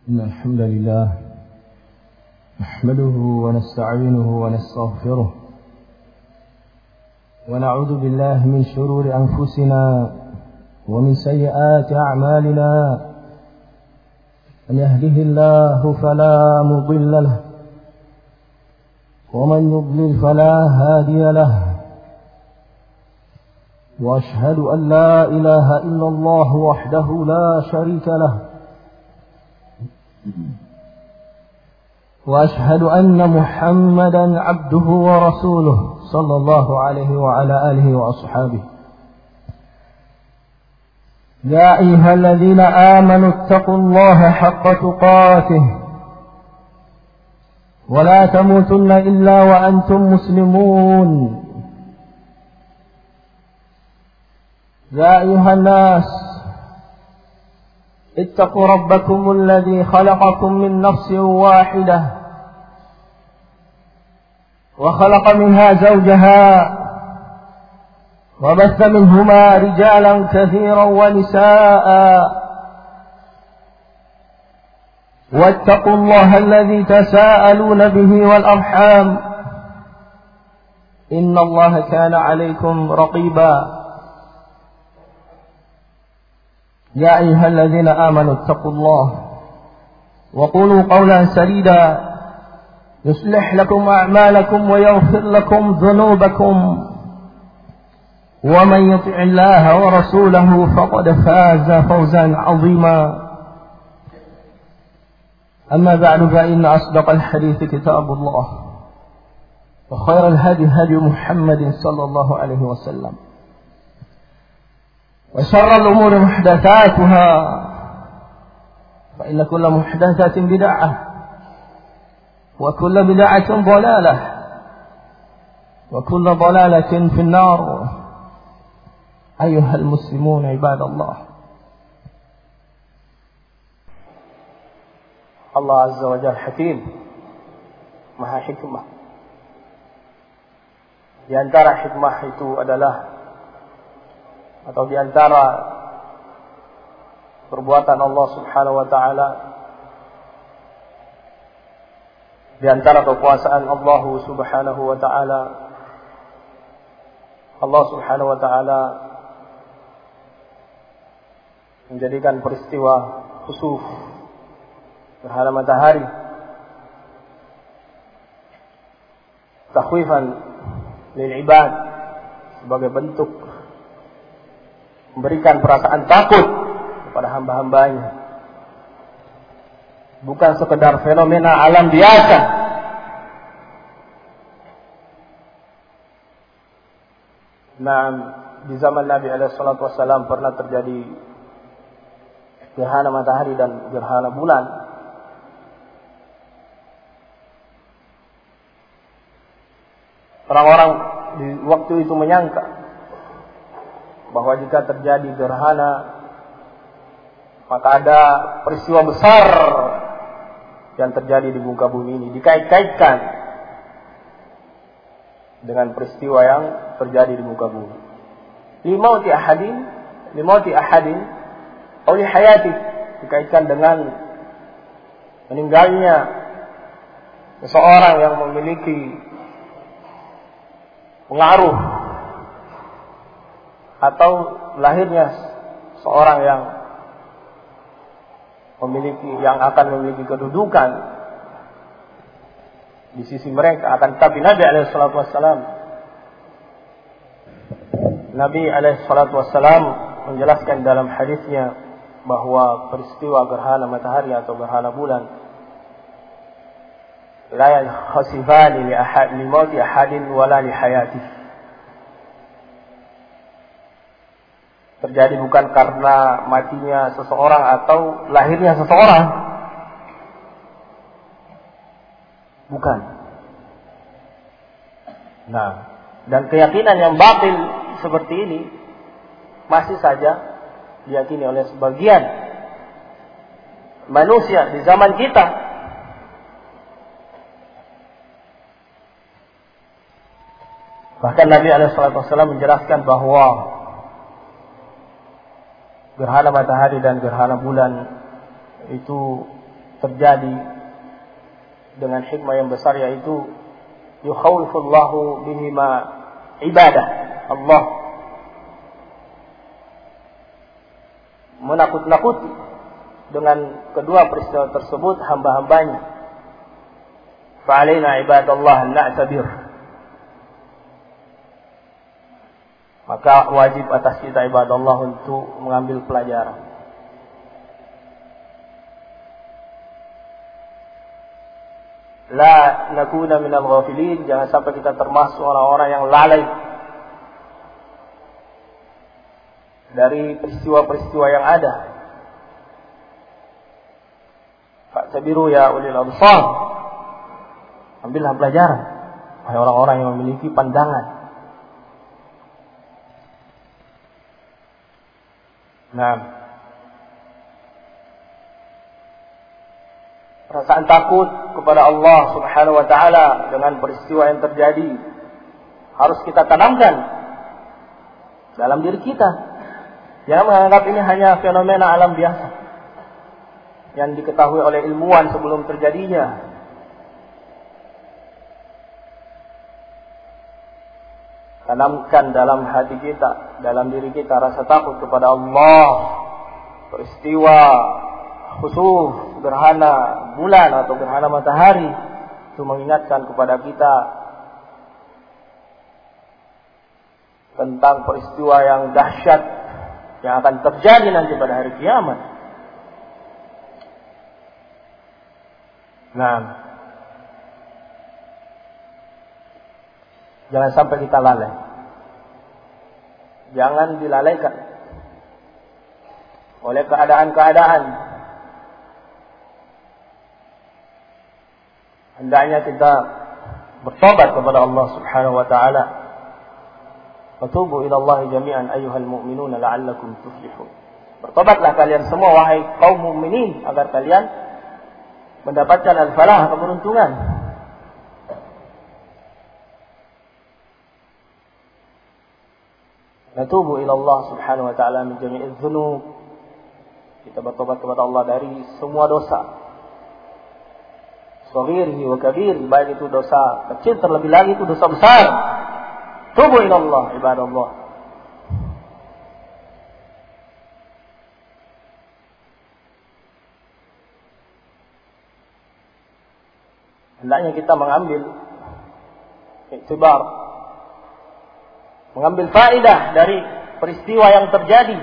إن الحمد لله نحمده ونستعينه ونستغفره ونعوذ بالله من شرور أنفسنا ومن سيئات أعمالنا. من يهده الله فلا مضل له ومن يضلل فلا هادي له، وأشهد أن لا إله إلا الله وحده لا شريك له، وأشهد أن محمدا عبده ورسوله صلى الله عليه وعلى آله وأصحابه. يا أيها الذين آمنوا اتقوا الله حق تقاته ولا تموتن إلا وأنتم مسلمون. يا أيها الناس اتقوا ربكم الذي خلقكم من نفس واحدة وخلق منها زوجها وبث منهما رجالا كثيرا ونساء، واتقوا الله الذي تساءلون به والأرحام إن الله كان عليكم رقيبا. يا أيها الذين آمنوا اتقوا الله وقولوا قولا سديدا يصلح لكم أعمالكم ويغفر لكم ذنوبكم، ومن يطع الله ورسوله فقد فاز فوزا عظيما. أما بعد، فإن أصدق الحديث كتاب الله، وخير الهدي هدي محمد صلى الله عليه وسلم، وشر الأمور محدثاتها، فإن كل محدثة بدعة، وكل بدعة ضلالة، وكل ضلالة في النار. أيها المسلمون عباد الله، Allah Azza wa Jalla Hakim, Maha Hikmah. Di antara hikmah itu adalah, atau di antara perbuatan Allah Subhanahu wa taala, di antara kekuasaan Allah Subhanahu wa taala, Allah Subhanahu wa taala menjadikan peristiwa khusuf gerhana matahari takhwifan lil ibad, sebagai bentuk memberikan perasaan takut kepada hamba-hambanya, bukan sekedar fenomena alam biasa. Nah, di zaman Nabi SAW pernah terjadi gerhana matahari dan gerhana bulan. Orang-orang di waktu itu menyangka bahwa jika terjadi gerhana, maka ada peristiwa besar yang terjadi di muka bumi ini, dikait-kaitkan dengan peristiwa yang terjadi di muka bumi. Limauti ahadin oleh hayati, dikaitkan dengan meninggalnya seseorang yang memiliki pengaruh, atau lahirnya seorang yang akan memiliki kedudukan di sisi mereka. Akan tetapi Nabi alaihissalam menjelaskan dalam hadisnya bahwa peristiwa gerhana matahari atau gerhana bulan la yankhasifani li mauti ahadin wala li hayatihi, terjadi bukan karena matinya seseorang atau lahirnya seseorang, bukan. Nah, dan keyakinan yang batil seperti ini masih saja diyakini oleh sebagian manusia di zaman kita. Bahkan Nabi SAW menjelaskan bahwa gerhana matahari dan gerhana bulan itu terjadi dengan hikmah yang besar, yaitu yukhawifullahu bihima ibadah Allah, menakut-nakuti dengan kedua peristiwa tersebut hamba-hambanya. Fa'alaina ibadallah na'tabir, maka wajib atas kita ibadallah untuk mengambil pelajaran. La nakuna minal ghafilin, jangan sampai kita termasuk orang-orang yang lalai dari peristiwa-peristiwa yang ada. Fa'tabiru ya ulil absar, ambillah pelajaran wahai orang-orang yang memiliki pandangan. Nah, perasaan takut kepada Allah Subhanahu wa taala dengan peristiwa yang terjadi harus kita tanamkan dalam diri kita. Jangan menganggap ini hanya fenomena alam biasa yang diketahui oleh ilmuwan sebelum terjadinya. Tanamkan dalam hati kita, dalam diri kita rasa takut kepada Allah. Peristiwa khusuf, gerhana bulan atau gerhana matahari itu mengingatkan kepada kita tentang peristiwa yang dahsyat yang akan terjadi nanti pada hari kiamat. Nah, jangan sampai kita lalai. Jangan dilalaikan oleh keadaan-keadaan. Hendaknya kita bertobat kepada Allah Subhanahu wa taala. Watubu ila Allah jami'an ayyuhal mu'minuna la'allakum tuflihun. Bertobatlah kalian semua wahai kaum mukminin agar kalian mendapatkan al-falah, keberuntungan. Natubu ila Allah Subhanahu wa taala min jami'iz dzunub. Kita bertobat kepada Allah dari semua dosa. Shaghirihi wa kabir, baik itu dosa kecil terlebih lagi itu dosa besar. Tubu ila Allah ibadallah. Hendaknya kita mengambil iktibar, mengambil faedah dari peristiwa yang terjadi.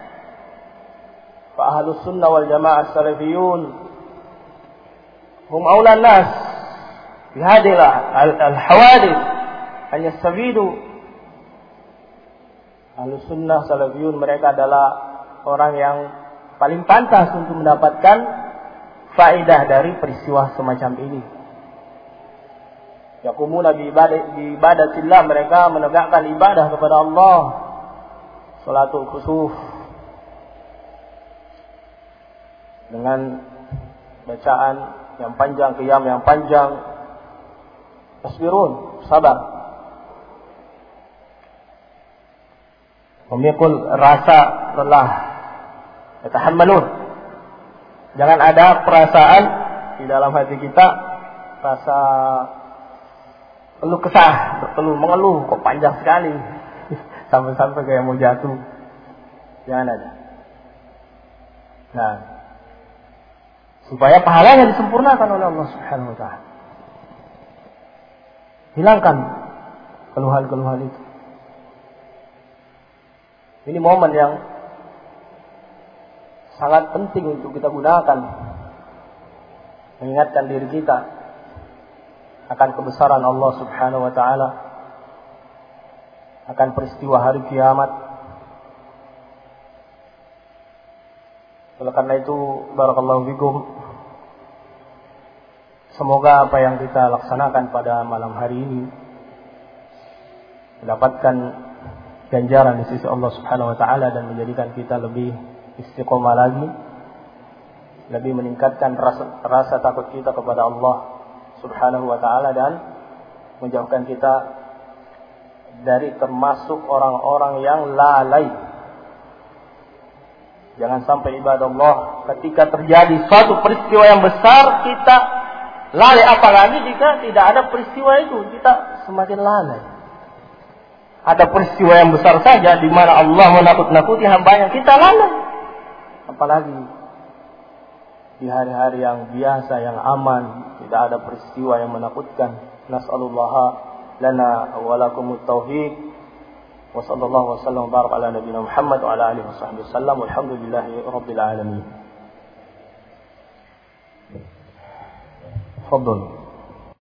Fa ahlus sunnah wal jamaah salafiyun hum awla an-nas bi hadhihi al-hawadith an yastafidu. Ahlus sunnah salafiyun mereka adalah orang yang paling pantas untuk mendapatkan faedah dari peristiwa semacam ini. Yaqumuna bi ibadatillah, mereka menegakkan ibadah kepada Allah. Salatul khusuf dengan bacaan yang panjang, qiyam yang panjang. Tasbirun, sabar. Memikul rasa lelah. Yatahammalun. Jangan ada perasaan di dalam hati kita rasa keluh kesah, mengeluh, kok panjang sekali, sampai-sampai kayak mau jatuh. Jangan ada. Nah, supaya pahalanya disempurnakan oleh Allah Subhanahu wa taala. Hilangkan keluhan-keluhan itu. Ini momen yang sangat penting untuk kita gunakan, mengingatkan diri kita akan kebesaran Allah Subhanahu wa taala, akan peristiwa hari kiamat. Oleh karena itu, barakallahu fikum, semoga apa yang kita laksanakan pada malam hari ini mendapatkan ganjaran di sisi Allah Subhanahu wa taala dan menjadikan kita lebih istiqomah lagi, lebih meningkatkan rasa takut kita kepada Allah Subhanahu wa ta'ala dan menjauhkan kita dari termasuk orang-orang yang lalai Jangan sampai ibadah Allah ketika terjadi suatu peristiwa yang besar kita lalai, apalagi jika tidak ada peristiwa itu kita semakin lalai. Ada peristiwa yang besar saja di mana Allah menakut-nakuti hamba-Nya, kita lalai. Apalagi di hari-hari yang biasa, yang aman, tidak ada peristiwa yang menakutkan. Nas'alullah lana wa lakumut taufiq. Wa sallallahu wasallam wa baraka ala nabiyina Muhammad wa ala alihi washabbihi wasallam. Walhamdulillahi rabbil alamin. Fadhal.